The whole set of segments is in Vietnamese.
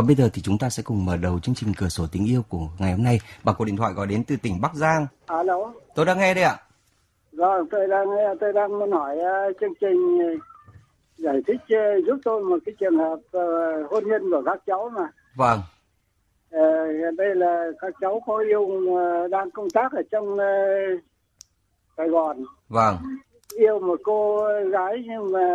Còn bây giờ thì chúng ta sẽ cùng mở đầu chương trình Cửa sổ tình yêu của ngày hôm nay bằng cuộc điện thoại gọi đến từ tỉnh Bắc Giang. Alo. Tôi đang nghe đây ạ. Vâng, tôi đang muốn hỏi chương trình giải thích giúp tôi một cái trường hợp hôn nhân của các cháu mà. Vâng. Đây là các cháu có yêu đang công tác ở trong Sài Gòn. Vâng. Yêu một cô gái nhưng mà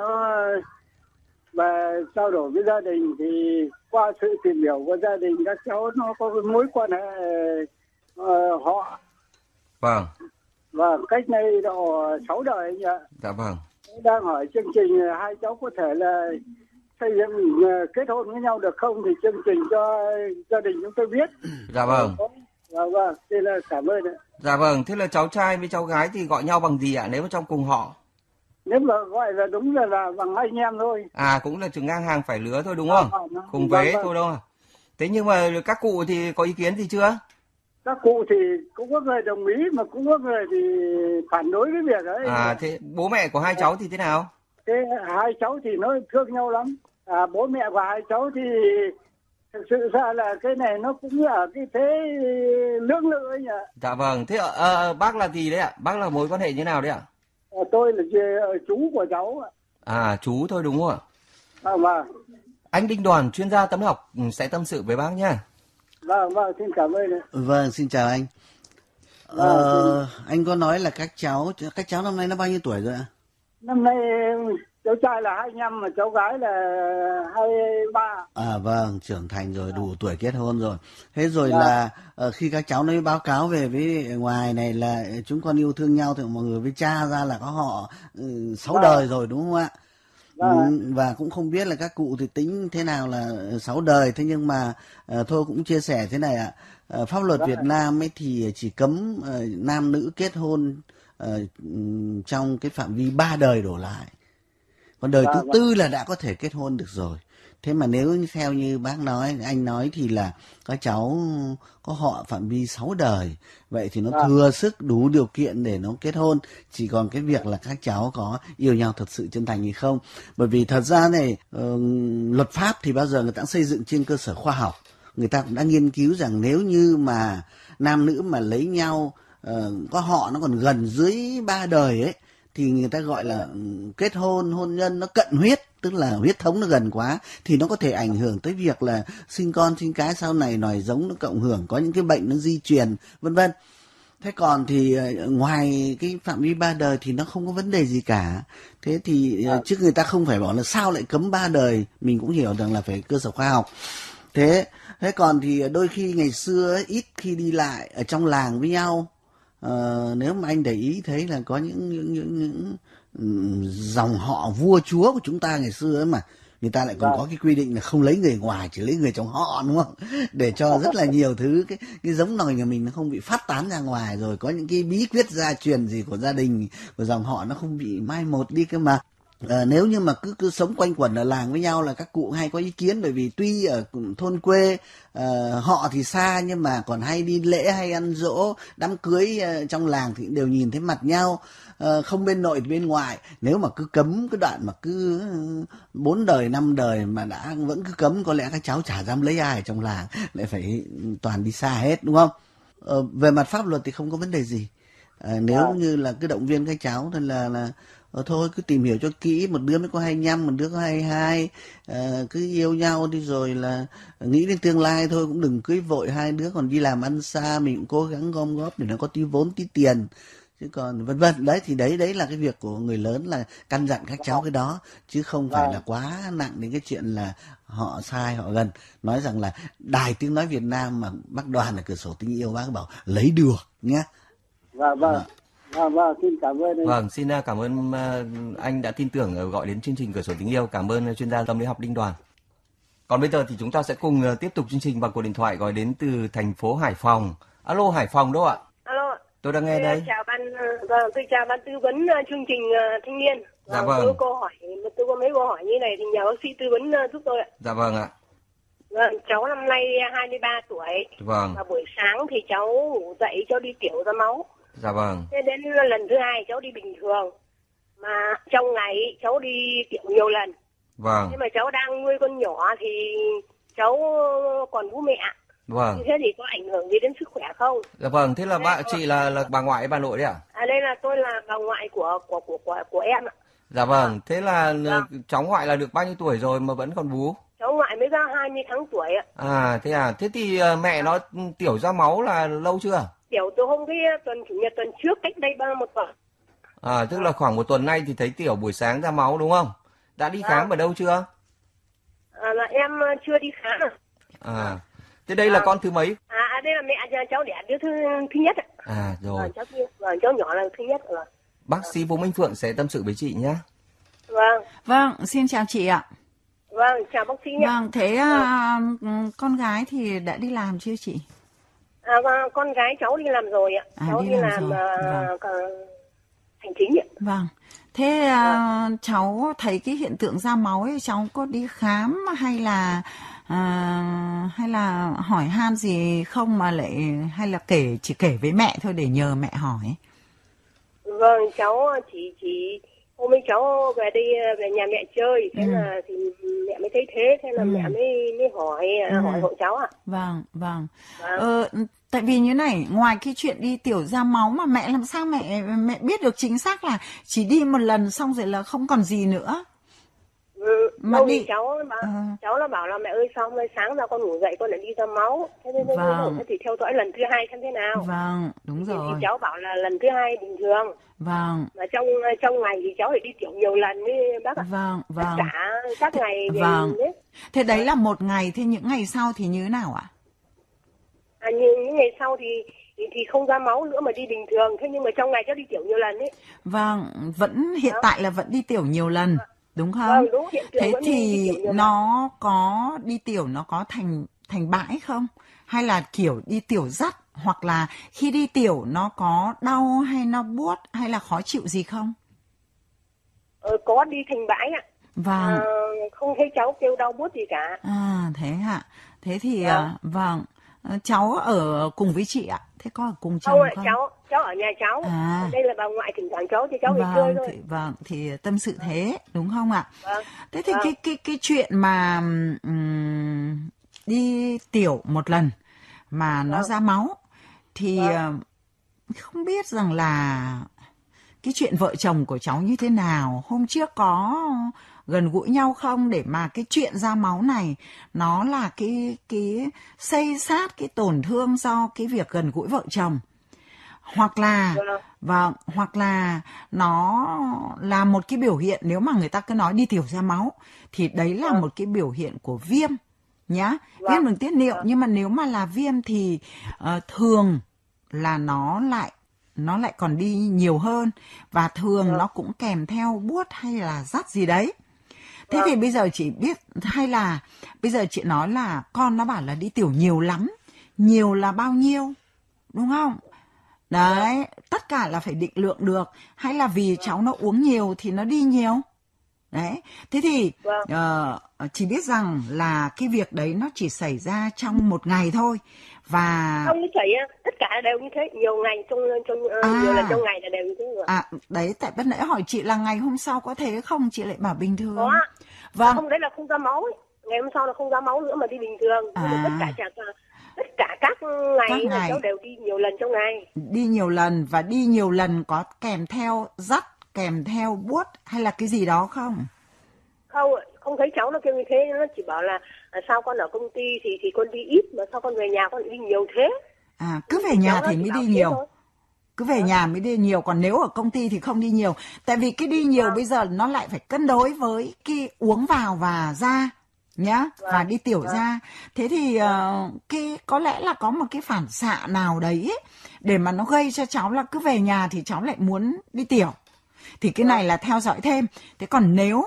và trao đổi với gia đình thì qua sự tìm hiểu của gia đình các cháu nó có cái mối quan hệ họ. Vâng. Và cách đây độ 6 đời anh ạ. Dạ vâng. Đang hỏi chương trình hai cháu có thể là xây dựng kết hôn với nhau được không thì chương trình cho gia đình chúng tôi biết. Dạ vâng. Dạ vâng, thế là cảm ơn ạ. Dạ vâng, thế là cháu trai với cháu gái thì gọi nhau bằng gì ạ nếu mà trong cùng họ? Nếu mà gọi là đúng là bằng anh em thôi. À, cũng là trường ngang hàng phải lứa thôi đúng không? Cùng vế thôi đâu à? Thế nhưng mà các cụ thì có ý kiến gì chưa? Các cụ thì cũng có người đồng ý mà cũng có người thì phản đối cái việc ấy. À, thế bố mẹ của hai cháu thì thế nào? Thế hai cháu thì nó thương nhau lắm. Bố mẹ của hai cháu thì thực sự ra là cái này nó cũng ở cái thế lưỡng lự ấy nhỉ. Dạ vâng, thế bác là gì đấy ạ? Bác là mối quan hệ như nào đấy ạ? Tôi là chú của cháu ạ. À, chú thôi đúng không ạ? Vâng. Anh Đinh Đoàn, chuyên gia tâm học sẽ tâm sự với bác nhá. Vâng, xin cảm ơn. Vâng, xin chào anh. Anh có nói là các cháu năm nay nó bao nhiêu tuổi rồi ạ? Năm nay cháu trai là 25 mà cháu gái là 23. À vâng, trưởng thành rồi, đủ tuổi kết hôn rồi. Thế rồi là khi các cháu nó báo cáo về với ngoài này là chúng con yêu thương nhau thì mọi người với cha ra là có họ 6 đời rồi đúng không ạ? Và cũng không biết là các cụ thì tính thế nào là 6 đời. Thế nhưng mà thôi cũng chia sẻ thế này ạ. Pháp luật Việt Nam ấy thì chỉ cấm nam nữ kết hôn trong cái phạm vi 3 đời đổ lại. Còn đời thứ tư là đã có thể kết hôn được rồi. Thế mà nếu theo như bác nói, anh nói thì là các cháu có họ phạm vi 6 đời. Vậy thì nó thừa sức đủ điều kiện để nó kết hôn. Chỉ còn cái việc là các cháu có yêu nhau thật sự chân thành hay không. Bởi vì thật ra này, luật pháp thì bao giờ người ta cũng xây dựng trên cơ sở khoa học. Người ta cũng đã nghiên cứu rằng nếu như mà nam nữ mà lấy nhau có họ nó còn gần dưới 3 đời ấy, thì người ta gọi là kết hôn nhân nó cận huyết, tức là huyết thống nó gần quá, thì nó có thể ảnh hưởng tới việc là sinh con sinh cái sau này nòi giống nó cộng hưởng, có những cái bệnh nó di truyền vân vân. Thế còn thì ngoài cái phạm vi 3 đời thì nó không có vấn đề gì cả. Thế thì chứ người ta không phải bảo là sao lại cấm 3 đời, mình cũng hiểu rằng là phải cơ sở khoa học. Thế còn thì đôi khi ngày xưa ấy, ít khi đi lại ở trong làng với nhau. Nếu mà anh để ý thấy là có những dòng họ vua chúa của chúng ta ngày xưa ấy mà người ta lại còn có cái quy định là không lấy người ngoài, chỉ lấy người trong họ, đúng không? Để cho rất là nhiều thứ cái giống nòi nhà mình nó không bị phát tán ra ngoài, rồi có những cái bí quyết gia truyền gì của gia đình, của dòng họ nó không bị mai một đi cơ mà. Nếu như mà cứ sống quanh quẩn ở làng với nhau là các cụ hay có ý kiến, bởi vì tuy ở thôn quê họ thì xa nhưng mà còn hay đi lễ hay ăn giỗ đám cưới trong làng thì đều nhìn thấy mặt nhau, không bên nội thì bên ngoại. Nếu mà cứ cấm cái đoạn mà cứ 4 đời 5 đời mà đã vẫn cứ cấm, có lẽ các cháu chả dám lấy ai ở trong làng, lại phải toàn đi xa hết, đúng không? Về mặt pháp luật thì không có vấn đề gì. Nếu như là cứ động viên các cháu thì là thôi cứ tìm hiểu cho kỹ, một đứa mới có 25, một đứa có 22, cứ yêu nhau đi rồi là nghĩ đến tương lai thôi, cũng đừng cưới vội. Hai đứa còn đi làm ăn xa, mình cũng cố gắng gom góp để nó có tí vốn tí tiền, chứ còn vân vân. Đấy thì đấy là cái việc của người lớn là căn dặn các cháu cái đó, chứ không phải là quá nặng đến cái chuyện là họ sai họ gần. Nói rằng là Đài Tiếng Nói Việt Nam mà bác Đoàn ở Cửa sổ Tình Yêu bác bảo lấy được nhé. Vâng, xin cảm ơn anh. Vâng, xin cảm ơn anh đã tin tưởng gọi đến chương trình Cửa sổ Tình Yêu. Cảm ơn chuyên gia tâm lý học Đinh Đoàn. Còn bây giờ thì chúng ta sẽ cùng tiếp tục chương trình bằng cuộc điện thoại gọi đến từ thành phố Hải Phòng. Alo, Hải Phòng đâu ạ? Alo. Tôi đang nghe đây. Chào ban, tôi chào ban tư vấn chương trình thanh niên. Dạ vâng. Tôi có mấy câu hỏi như này thì nhờ bác sĩ tư vấn giúp tôi ạ. Dạ vâng ạ. Vâng, cháu năm nay 23 tuổi. Vâng. Và buổi sáng thì cháu ngủ dậy cháu đi tiểu ra máu. Dạ vâng. Thế đến lần thứ hai cháu đi bình thường. Mà trong ngày cháu đi tiểu nhiều lần. Vâng. Nhưng mà cháu đang nuôi con nhỏ thì cháu còn bố mẹ. Vâng. Như thế thì có ảnh hưởng gì đến sức khỏe không? Dạ vâng, thế là chị là bà ngoại hay bà nội đấy ạ? Đây là tôi là bà ngoại của em ạ. Dạ vâng, thế là Vâng. cháu ngoại là được bao nhiêu tuổi rồi mà vẫn còn bú? Cháu ngoại mới ra 20 tháng tuổi ạ. Thế thì mẹ nó tiểu ra máu là lâu chưa? Tiểu từ hôm cái chủ nhật tuần trước, cách đây một tuần. Tức là khoảng 1 tuần nay thì thấy tiểu buổi sáng ra máu đúng không? Đã đi khám ở đâu chưa? Là em chưa đi khám. Thế đây là con thứ mấy? Đây là mẹ cháu đẻ đứa thứ nhất ạ. Rồi. Cháu nhỏ là thứ nhất rồi. Bác sĩ Vũ Minh Phượng sẽ tâm sự với chị nhé. Vâng, xin chào chị ạ. Vâng, chào bác sĩ nhé. Vâng, thế con gái thì đã đi làm chưa chị? Vâng, con gái cháu đi làm rồi ạ. Cháu đi làm hành chính ạ. Vâng. Thế cháu thấy cái hiện tượng ra máu ấy, cháu có đi khám hay là hỏi han gì không mà lại hay là chỉ kể với mẹ thôi để nhờ mẹ hỏi? Vâng, cháu chỉ hôm nay cháu về nhà mẹ chơi, thế là thì mẹ mới thấy thế, thế là mẹ mới hỏi hộ cháu ạ. Vâng. Tại vì như này, ngoài cái chuyện đi tiểu ra máu mà mẹ làm sao mẹ biết được chính xác là chỉ đi một lần xong rồi là không còn gì nữa. Mà đi cháu là bảo là mẹ ơi sao hôm nay sáng ra con ngủ dậy con lại đi ra máu, thế thì theo dõi lần thứ hai xem thế nào. Vâng, đúng rồi. Thì cháu bảo là lần thứ hai bình thường. Vâng. Mà trong ngày thì cháu lại đi tiểu nhiều lần ấy bác ạ. Vâng. Tất cả các ngày. Vâng. Thế đấy là một ngày, thế những ngày sau thì như thế nào ạ? Những ngày sau thì không ra máu nữa mà đi bình thường, thế nhưng mà trong ngày cháu đi tiểu nhiều lần ấy. Vâng, hiện tại là vẫn đi tiểu nhiều lần. Đúng không? Vâng, đúng, thế thì nó có đi tiểu, nó có thành bãi không? Hay là kiểu đi tiểu dắt, hoặc là khi đi tiểu nó có đau hay nó buốt hay là khó chịu gì không? Có đi thành bãi ạ. Vâng. Không thấy cháu kêu đau buốt gì cả. Thế hả? Thế thì vâng. Cháu ở cùng với chị ạ? Thế có ở cùng chồng không? Cháu ở nhà cháu. Đây là bà ngoại thỉnh thoảng cháu thì cháu về chơi thôi. Thì tâm sự thế đúng không ạ? Thế thì cái chuyện mà đi tiểu một lần mà nó ra máu thì không biết rằng là cái chuyện vợ chồng của cháu như thế nào, hôm trước có gần gũi nhau không, để mà cái chuyện ra máu này nó là cái xây sát, cái tổn thương do cái việc gần gũi vợ chồng, hoặc là nó là một cái biểu hiện. Nếu mà người ta cứ nói đi tiểu ra máu thì đấy là một cái biểu hiện của viêm nhá, viêm đường tiết niệu. Nhưng mà nếu mà là viêm thì thường là nó lại còn đi nhiều hơn, và thường nó cũng kèm theo buốt hay là rát gì đấy. Thế thì bây giờ chị biết, hay là bây giờ chị nói là con nó bảo là đi tiểu nhiều lắm, nhiều là bao nhiêu, đúng không? Đấy, tất cả là phải định lượng được, hay là vì cháu nó uống nhiều thì nó đi nhiều. Đấy, thế thì chỉ biết rằng là cái việc đấy nó chỉ xảy ra trong một ngày thôi. Và không như vậy á, tất cả đều như thế, nhiều ngày nhiều lần trong ngày là đều như thế rồi. Đấy, tại ban nãy hỏi chị là ngày hôm sau có thế không, chị lại bảo bình thường. Có. Vâng. Không, đấy là không ra máu ấy. Ngày hôm sau là không ra máu nữa mà đi bình thường. Tất cả các ngày là cháu đều đi nhiều lần trong ngày. Đi nhiều lần, và đi nhiều lần có kèm theo rắt, kèm theo buốt hay là cái gì đó không? Không thấy cháu nó kêu như thế, nó chỉ bảo là sao con ở công ty thì con đi ít, mà sao con về nhà con lại đi nhiều thế. Cứ về nhà thì mới đi nhiều. Cứ về nhà mới đi nhiều, còn nếu ở công ty thì không đi nhiều. Tại vì cái đi nhiều bây giờ nó lại phải cân đối với cái uống vào và ra nhá, và đi tiểu ra. Thế thì có lẽ là có một cái phản xạ nào đấy ấy, để mà nó gây cho cháu là cứ về nhà thì cháu lại muốn đi tiểu. Thì cái này là theo dõi thêm. Thế còn nếu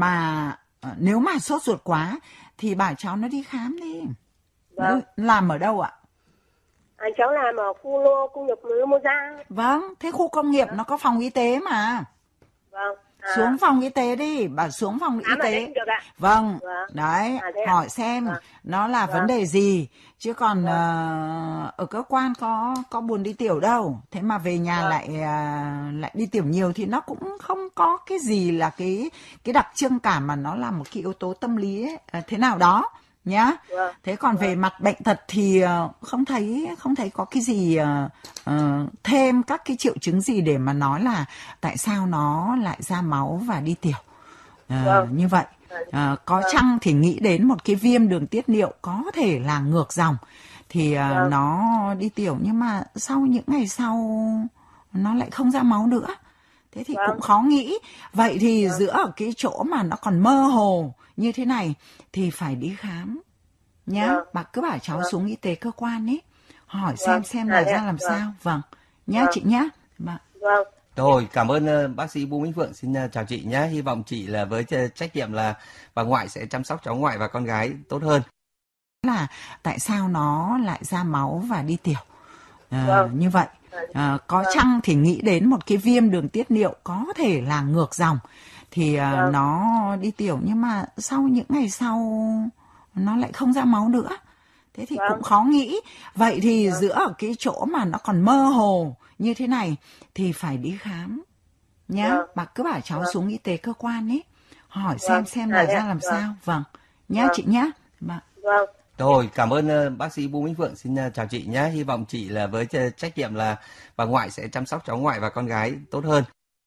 mà sốt ruột quá thì bảo cháu nó đi khám đi. Làm ở đâu ạ? Cháu làm ở khu công nghiệp Moza. Vâng, thế khu công nghiệp nó có phòng y tế mà. Vâng. Xuống phòng y tế đi, bảo xuống phòng y tế. Vâng, đấy, hỏi xem nó là vấn đề gì. Chứ còn ở cơ quan có buồn đi tiểu đâu. Thế mà về nhà lại đi tiểu nhiều thì nó cũng không có cái gì là cái đặc trưng cả, mà nó là một cái yếu tố tâm lý ấy, thế nào đó nhá. Vâng. Thế còn về mặt bệnh tật thì không thấy có cái gì thêm các cái triệu chứng gì để mà nói là tại sao nó lại ra máu và đi tiểu như vậy. Có chăng thì nghĩ đến một cái viêm đường tiết niệu có thể là ngược dòng thì nó đi tiểu, nhưng mà sau những ngày sau nó lại không ra máu nữa. Thế thì cũng khó nghĩ. Vậy thì giữa ở cái chỗ mà nó còn mơ hồ như thế này thì phải đi khám nhá. Bà cứ bảo cháu xuống y tế cơ quan ấy, hỏi xem là ra làm sao. Vâng, nhá chị nhá. Vâng. Rồi, cảm ơn bác sĩ Bùi Minh Phượng. Xin chào chị nhé. Hy vọng chị là với trách nhiệm là bà ngoại sẽ chăm sóc cháu ngoại và con gái tốt hơn. Là tại sao nó lại ra máu và đi tiểu như vậy. Có chăng thì nghĩ đến một cái viêm đường tiết niệu có thể là ngược dòng thì nó đi tiểu, nhưng mà sau những ngày sau nó lại không ra máu nữa. Thế thì cũng khó nghĩ. Vậy thì giữa ở cái chỗ mà nó còn mơ hồ như thế này thì phải đi khám nhá. Bà cứ bảo cháu xuống y tế cơ quan ấy, hỏi xem là ra làm sao. Vâng, nhá chị nhá. Vâng. Rồi, cảm ơn bác sĩ Bùi Minh Phượng. Xin chào chị nhé. Hy vọng chị là với trách nhiệm là bà ngoại sẽ chăm sóc cháu ngoại và con gái tốt hơn.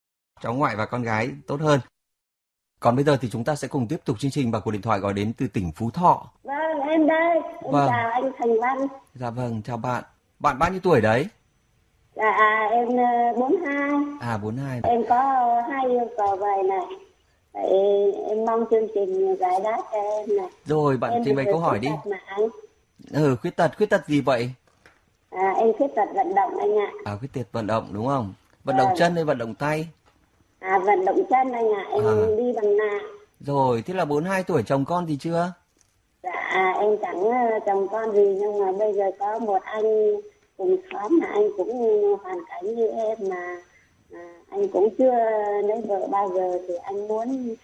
Còn bây giờ thì chúng ta sẽ cùng tiếp tục chương trình bằng cuộc điện thoại gọi đến từ tỉnh Phú Thọ. Vâng, em đây. Em chào anh Thành Văn. Dạ vâng, chào bạn. Bạn bao nhiêu tuổi đấy? Dạ, em 42. 42. Em có 2 yêu cầu vậy này. Vậy em mong chương trình giải đáp cho em này. Rồi, bạn trình bày câu hỏi đi. Khuyết tật gì vậy? Em khuyết tật vận động anh ạ. Khuyết tật vận động đúng không? Vận động chân hay vận động tay? Vận động chân anh ạ. Em đi bằng nạng. Rồi, thế là 42 tuổi, chồng con thì chưa? Dạ, em chẳng chồng con gì, nhưng mà bây giờ có một anh cùng xóm là anh cũng hoàn cảnh như em mà anh cũng chưa lấy vợ bao giờ, thì anh muốn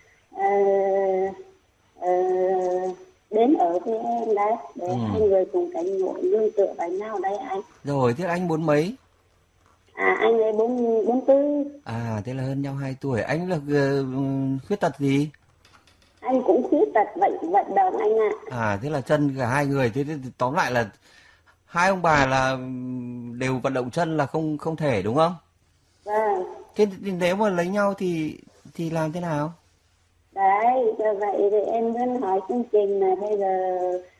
đến ở với em đấy, để hai người cùng cảnh ngộ nương tựa vào nhau đấy anh. Rồi, thế anh muốn mấy? Anh ấy 44. Thế là hơn nhau 2 tuổi. Anh là khuyết tật gì? Anh cũng khuyết tật vận động anh ạ. Thế là chân cả hai người. Thế tóm lại là hai ông bà là đều vận động chân là không thể đúng không? Vâng. Thế nếu mà lấy nhau thì làm thế nào? Đấy, vậy thì em muốn hỏi chương trình là bây giờ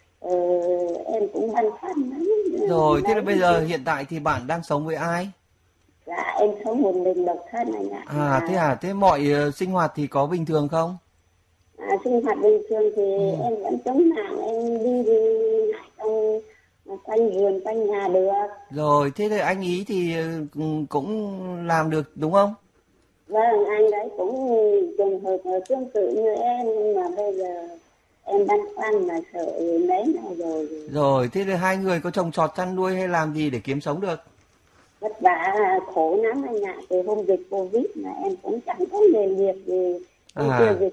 em cũng băn khoăn lắm. Rồi, thế là bây giờ hiện tại thì bạn đang sống với ai? Dạ, em sống một mình độc thân anh ạ. Thế mọi sinh hoạt thì có bình thường không? Sinh hoạt bình thường thì em vẫn chống nạng, em đi lại trong quanh vườn, quanh nhà được. Rồi, thế thì anh ý thì cũng làm được đúng không? Vâng, anh đấy cũng trùng hợp tương tự như em, nhưng mà bây giờ em băn khoăn là sợ lấy nào rồi. Rồi, thế thì hai người có trồng trọt chăn nuôi hay làm gì để kiếm sống được? Vất vả, khổ lắm anh ạ. Từ hôm dịch Covid mà em cũng chẳng có nghề nghiệp gì. Chưa dịch.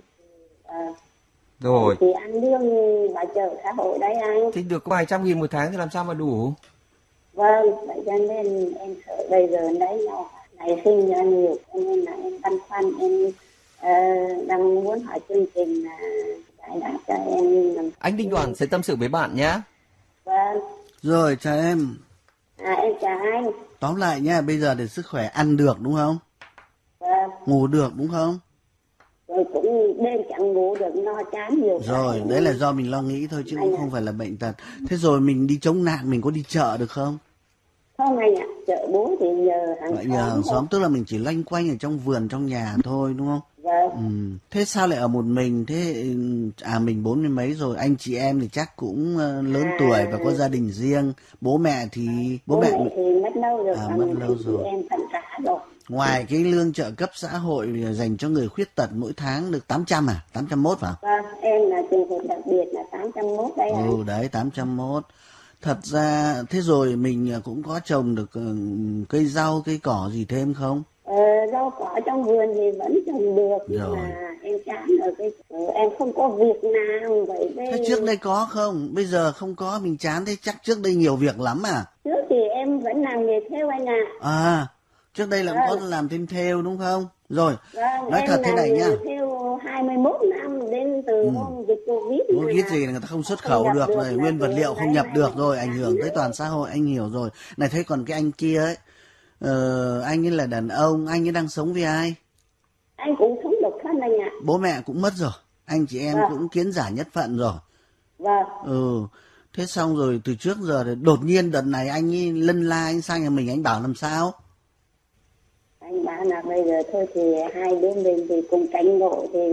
Rồi. Thì ăn lương bảo trợ xã hội đấy anh. Thì được có vài trăm nghìn một tháng thì làm sao mà đủ? Vâng, vậy cho nên em sợ bây giờ đấy nhau nảy sinh ra nhiều, cho nên là em băn khoăn, em đang muốn hỏi chương trình là giải đáp cho em. Anh Đinh Đoàn sẽ tâm sự với bạn nhé. Vâng. Rồi, chào em. Em chào anh. Tóm lại nha, bây giờ thì sức khỏe ăn được đúng không? Vâng. Ngủ được đúng không? Rồi cũng đêm chẳng ngủ được, no chán nhiều. Rồi, đấy là do mình lo nghĩ thôi chứ cũng không phải là bệnh tật. Thế rồi mình đi chống nạn, mình có đi chợ được không? Không anh ạ, chợ búa thì nhờ hàng xóm, tức là mình chỉ loanh quanh ở trong vườn, trong nhà thôi đúng không? Vâng. Thế sao lại ở một mình? Thế mình 40 mấy rồi, anh chị em thì chắc cũng lớn tuổi và có gia đình riêng. Bố mẹ thì bố mẹ thì mất lâu rồi. Mất lâu rồi. Em phận xã rồi. Ngoài cái lương trợ cấp xã hội dành cho người khuyết tật mỗi tháng được 800 801 phải không? Vâng, em là trường hợp đặc biệt là 801 đấy anh. Đấy 801. Thật ra thế rồi mình cũng có trồng được cây rau, cây cỏ gì thêm không? Rau cỏ trong vườn thì vẫn trồng được, nhưng mà em chán ở em không có việc nào vậy. Thế trước đây có không? Bây giờ không có, mình chán thế chắc trước đây nhiều việc lắm à? Trước thì em vẫn làm nghề thêu anh ạ. Trước đây là có làm thêm thêu đúng không? Rồi, vâng, nói thật thế này nhá. Thêu 21 năm đến từ hôm dịch Covid. Covid gì là người ta không xuất khẩu được rồi, nguyên vật liệu không nhập được rồi, ảnh hưởng tới toàn xã hội, anh hiểu rồi. Này thế còn cái anh kia ấy, anh ấy là đàn ông, anh ấy đang sống với ai? Anh cũng sống độc thân anh ạ. Bố mẹ cũng mất rồi, anh chị em cũng kiến giải nhất phận rồi. Vâng. Thế xong rồi từ trước giờ thì đột nhiên đợt này anh ấy lân la anh sang nhà mình, anh bảo làm sao? Anh bảo là bây giờ thôi thì hai đứa mình thì cùng cánh ngộ thì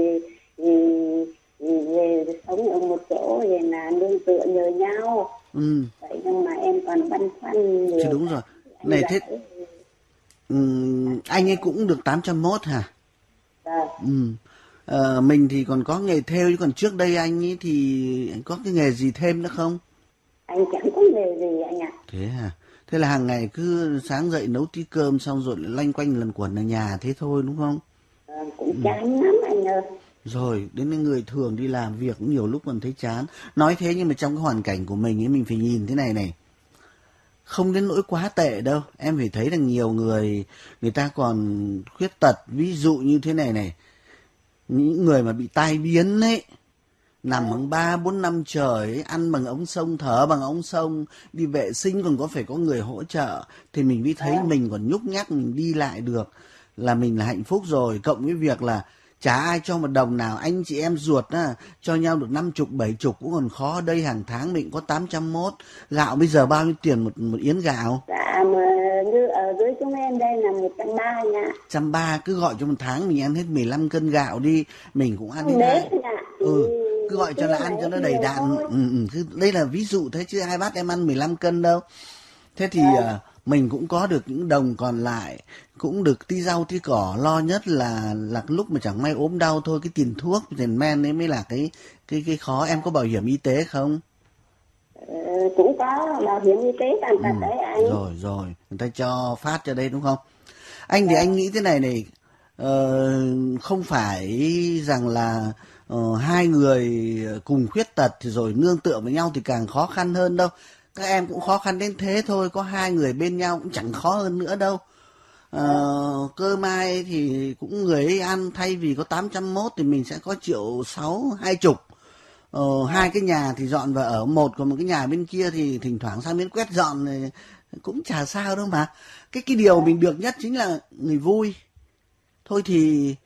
về sống ở một chỗ thì là nương tựa nhờ nhau. Vậy nhưng mà em còn băn khoăn nhiều. Chứ đúng rồi. Này thế anh ấy cũng được 801 hả? Vâng. Mình thì còn có nghề thêu, chứ còn trước đây anh ấy thì có cái nghề gì thêm nữa không? Anh chẳng có nghề gì anh ạ. Thế hả? Thế là hàng ngày cứ sáng dậy nấu tí cơm xong rồi loanh quanh lần quẩn ở nhà thế thôi đúng không? Cũng chán lắm anh ơi. Rồi, đến người thường đi làm việc cũng nhiều lúc còn thấy chán. Nói thế nhưng mà trong cái hoàn cảnh của mình ấy, mình phải nhìn thế này. Không đến nỗi quá tệ đâu. Em phải thấy là nhiều người ta còn khuyết tật. Ví dụ như thế này. Những người mà bị tai biến ấy, nằm bằng 3-4 năm trời ấy, ăn bằng ống sông, thở bằng ống sông, đi vệ sinh còn phải có người hỗ trợ, thì mình mới thấy mình còn nhúc nhắc, mình đi lại được là mình là hạnh phúc rồi. Cộng với việc là chả ai cho một đồng nào, anh chị em ruột á, cho nhau được 50, 70 cũng còn khó. Đây hàng tháng mình có 801. Gạo bây giờ bao nhiêu tiền một yến gạo? Dạ mà như ở dưới chúng em đây là 130 nha. 130, cứ gọi cho một tháng mình ăn hết 15 cân gạo đi, mình cũng ăn hết. Cứ gọi cho là ăn cho nó đầy đặn. Đây là ví dụ thế chứ ai bắt em ăn 15 cân đâu. Thế thì mình cũng có được những đồng còn lại, cũng được tí rau tí cỏ. Lo nhất là lúc mà chẳng may ốm đau thôi, cái tiền thuốc tiền men ấy mới là cái khó. Em có bảo hiểm y tế không? Cũng có bảo hiểm y tế tàn tật đấy anh. Rồi người ta cho phát cho đây đúng không? Anh thì anh nghĩ thế này, không phải rằng là hai người cùng khuyết tật thì rồi nương tựa với nhau thì càng khó khăn hơn đâu. Các em cũng khó khăn đến thế thôi, có hai người bên nhau cũng chẳng khó hơn nữa đâu. Cơm ai thì cũng người ấy ăn, thay vì có 801 thì mình sẽ có 1.620.000. Hai cái nhà thì dọn vào ở một, còn một cái nhà bên kia thì thỉnh thoảng sang bên quét dọn thì cũng chả sao đâu mà. Cái điều mình được nhất chính là người vui. Thôi thì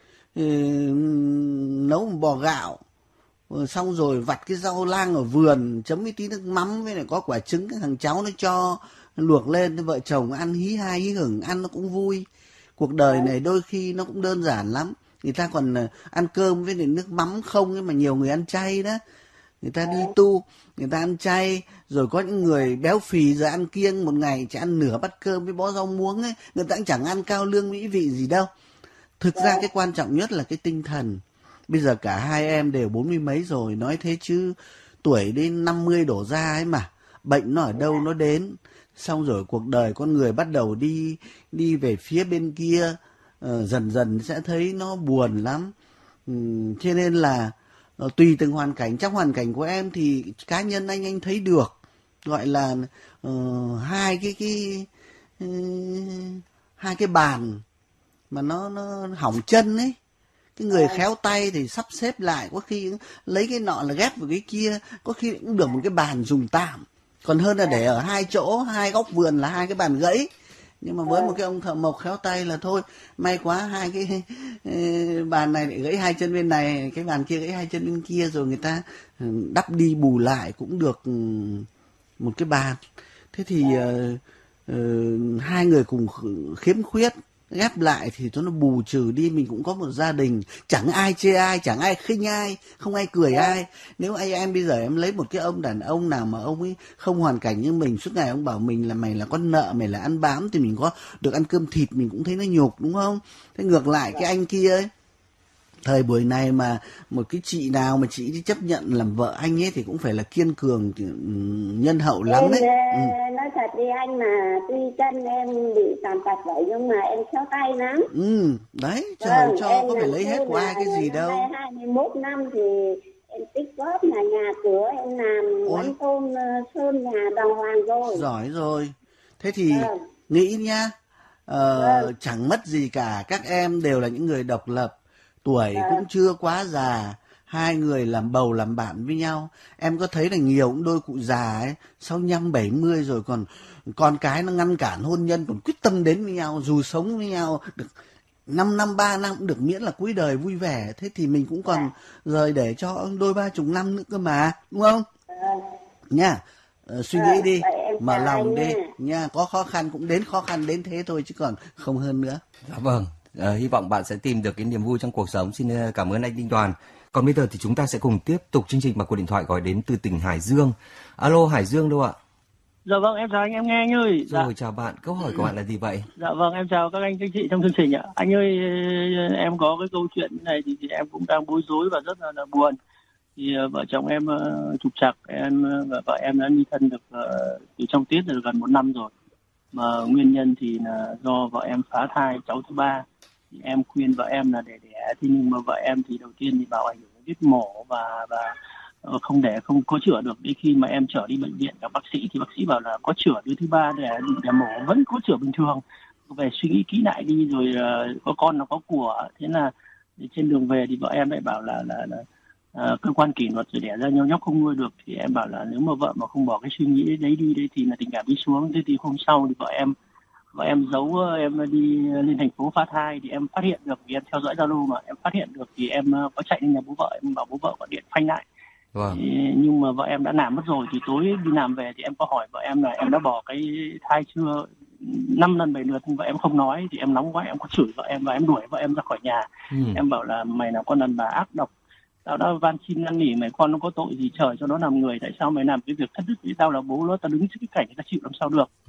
nấu một bò gạo, xong rồi vặt cái rau lang ở vườn, chấm với tí nước mắm với lại có quả trứng, cái thằng cháu nó cho luộc lên, vợ chồng ăn hí hai hí hửng, ăn nó cũng vui. Cuộc đời này đôi khi nó cũng đơn giản lắm. Người ta còn ăn cơm với lại nước mắm không ấy, mà nhiều người ăn chay đó. Người ta đi tu, người ta ăn chay, rồi có những người béo phì giờ ăn kiêng, một ngày chỉ ăn nửa bát cơm với bó rau muống ấy, người ta cũng chẳng ăn cao lương mỹ vị gì đâu. Thực ra cái quan trọng nhất là cái tinh thần. Bây giờ cả hai em đều 40 mấy rồi, nói thế chứ tuổi đến 50 đổ ra ấy mà, bệnh nó ở đâu nó đến. Xong rồi cuộc đời con người bắt đầu đi về phía bên kia, dần dần sẽ thấy nó buồn lắm. Cho nên là tùy từng hoàn cảnh. Trong hoàn cảnh của em thì cá nhân anh thấy được, gọi là hai cái bàn mà nó hỏng chân ấy, cái người khéo tay thì sắp xếp lại, có khi lấy cái nọ là ghép vào cái kia, có khi cũng được một cái bàn dùng tạm, còn hơn là để ở hai chỗ, hai góc vườn là hai cái bàn gãy. Nhưng mà với một cái ông thợ mộc khéo tay là thôi, may quá hai cái bàn này lại gãy hai chân bên này, cái bàn kia gãy hai chân bên kia, rồi người ta đắp đi bù lại cũng được một cái bàn. Thế thì hai người cùng khiếm khuyết ghép lại thì nó bù trừ đi, mình cũng có một gia đình, chẳng ai chê ai, chẳng ai khinh ai, không ai cười ai. Nếu em bây giờ em lấy một cái ông đàn ông nào mà ông ấy không hoàn cảnh như mình, suốt ngày ông bảo mình là mày là con nợ, mày là ăn bám, thì mình có được ăn cơm thịt mình cũng thấy nó nhục, đúng không? Thế ngược lại cái anh kia ấy, thời buổi này mà một cái chị nào mà chị đi chấp nhận làm vợ anh ấy thì cũng phải là kiên cường, nhân hậu lắm đấy. Nói thật đi anh, mà tuy chân em bị tàn tật vậy nhưng mà em khéo tay lắm. Đấy, trời cho có phải lấy hết của ai cái gì đâu. 21 năm thì em tích góp là nhà cửa em làm quán tôn sơn nhà đàng hoàng rồi. Giỏi rồi. Thế thì nghĩ nhá, chẳng mất gì cả, các em đều là những người độc lập. tuổi cũng chưa quá già, hai người làm bầu làm bạn với nhau. Em có thấy là nhiều cũng đôi cụ già ấy, sau 50-70 rồi còn con cái nó ngăn cản hôn nhân, còn quyết tâm đến với nhau, dù sống với nhau được 5 năm, 3 năm cũng được, miễn là cuối đời vui vẻ. Thế thì mình cũng còn rời để cho đôi 30 năm nữa cơ mà, đúng không? Nha. Suy nghĩ đi, mở lòng đi nha, có khó khăn cũng đến khó khăn đến thế thôi chứ còn không hơn nữa. Dạ vâng, hy vọng bạn sẽ tìm được cái niềm vui trong cuộc sống. Xin cảm ơn anh Đinh Đoàn. Còn bây giờ thì chúng ta sẽ cùng tiếp tục chương trình bằng cuộc điện thoại gọi đến từ tỉnh Hải Dương. Alo, Hải Dương đâu ạ? Dạ vâng, em chào anh nghe anh ơi. Rồi, chào bạn, câu hỏi của bạn là gì vậy? Dạ vâng, em chào các anh chị trong chương trình ạ. Anh ơi, em có cái câu chuyện này thì em cũng đang bối rối và rất là buồn. Thì vợ chồng em trục trặc, em và vợ em đã ly thân được từ trong Tết được gần 1 năm rồi. Mà nguyên nhân thì là do vợ em phá thai cháu thứ 3. Thì em khuyên vợ em là để đẻ, thế nhưng mà vợ em thì đầu tiên thì bảo ảnh hưởng đến vết mổ và không để không có chữa được. Đến khi mà em trở đi bệnh viện gặp bác sĩ thì bác sĩ bảo là có chữa đứa thứ 3 để mổ vẫn có chữa bình thường. Về suy nghĩ kỹ lại đi rồi có con nó có của. Thế là trên đường về thì vợ em lại bảo là cơ quan kỷ luật rồi đẻ ra nhau nhóc không nuôi được. Thì em bảo là nếu mà vợ mà không bỏ cái suy nghĩ đấy đi đấy thì là tình cảm đi xuống. Thế thì hôm sau thì vợ em giấu em đi lên thành phố phá thai thì em phát hiện được, vì em theo dõi Zalo mà em phát hiện được thì em có chạy lên nhà bố vợ, em bảo bố vợ gọi điện phanh lại. Vâng. Nhưng mà vợ em đã làm mất rồi. Thì tối đi làm về thì em có hỏi vợ em là em đã bỏ cái thai chưa 5 lần 7 lượt, nhưng vợ em không nói. Thì em nóng quá, em có chửi vợ em và em đuổi vợ em ra khỏi nhà. Em bảo là mày là con đàn bà ác độc, tao đã van xin năn nỉ mày, con nó có tội gì trời cho nó làm người, tại sao mày làm cái việc thất đức với tao là bố nó, tao đứng trước cái cảnh người ta chịu làm sao được.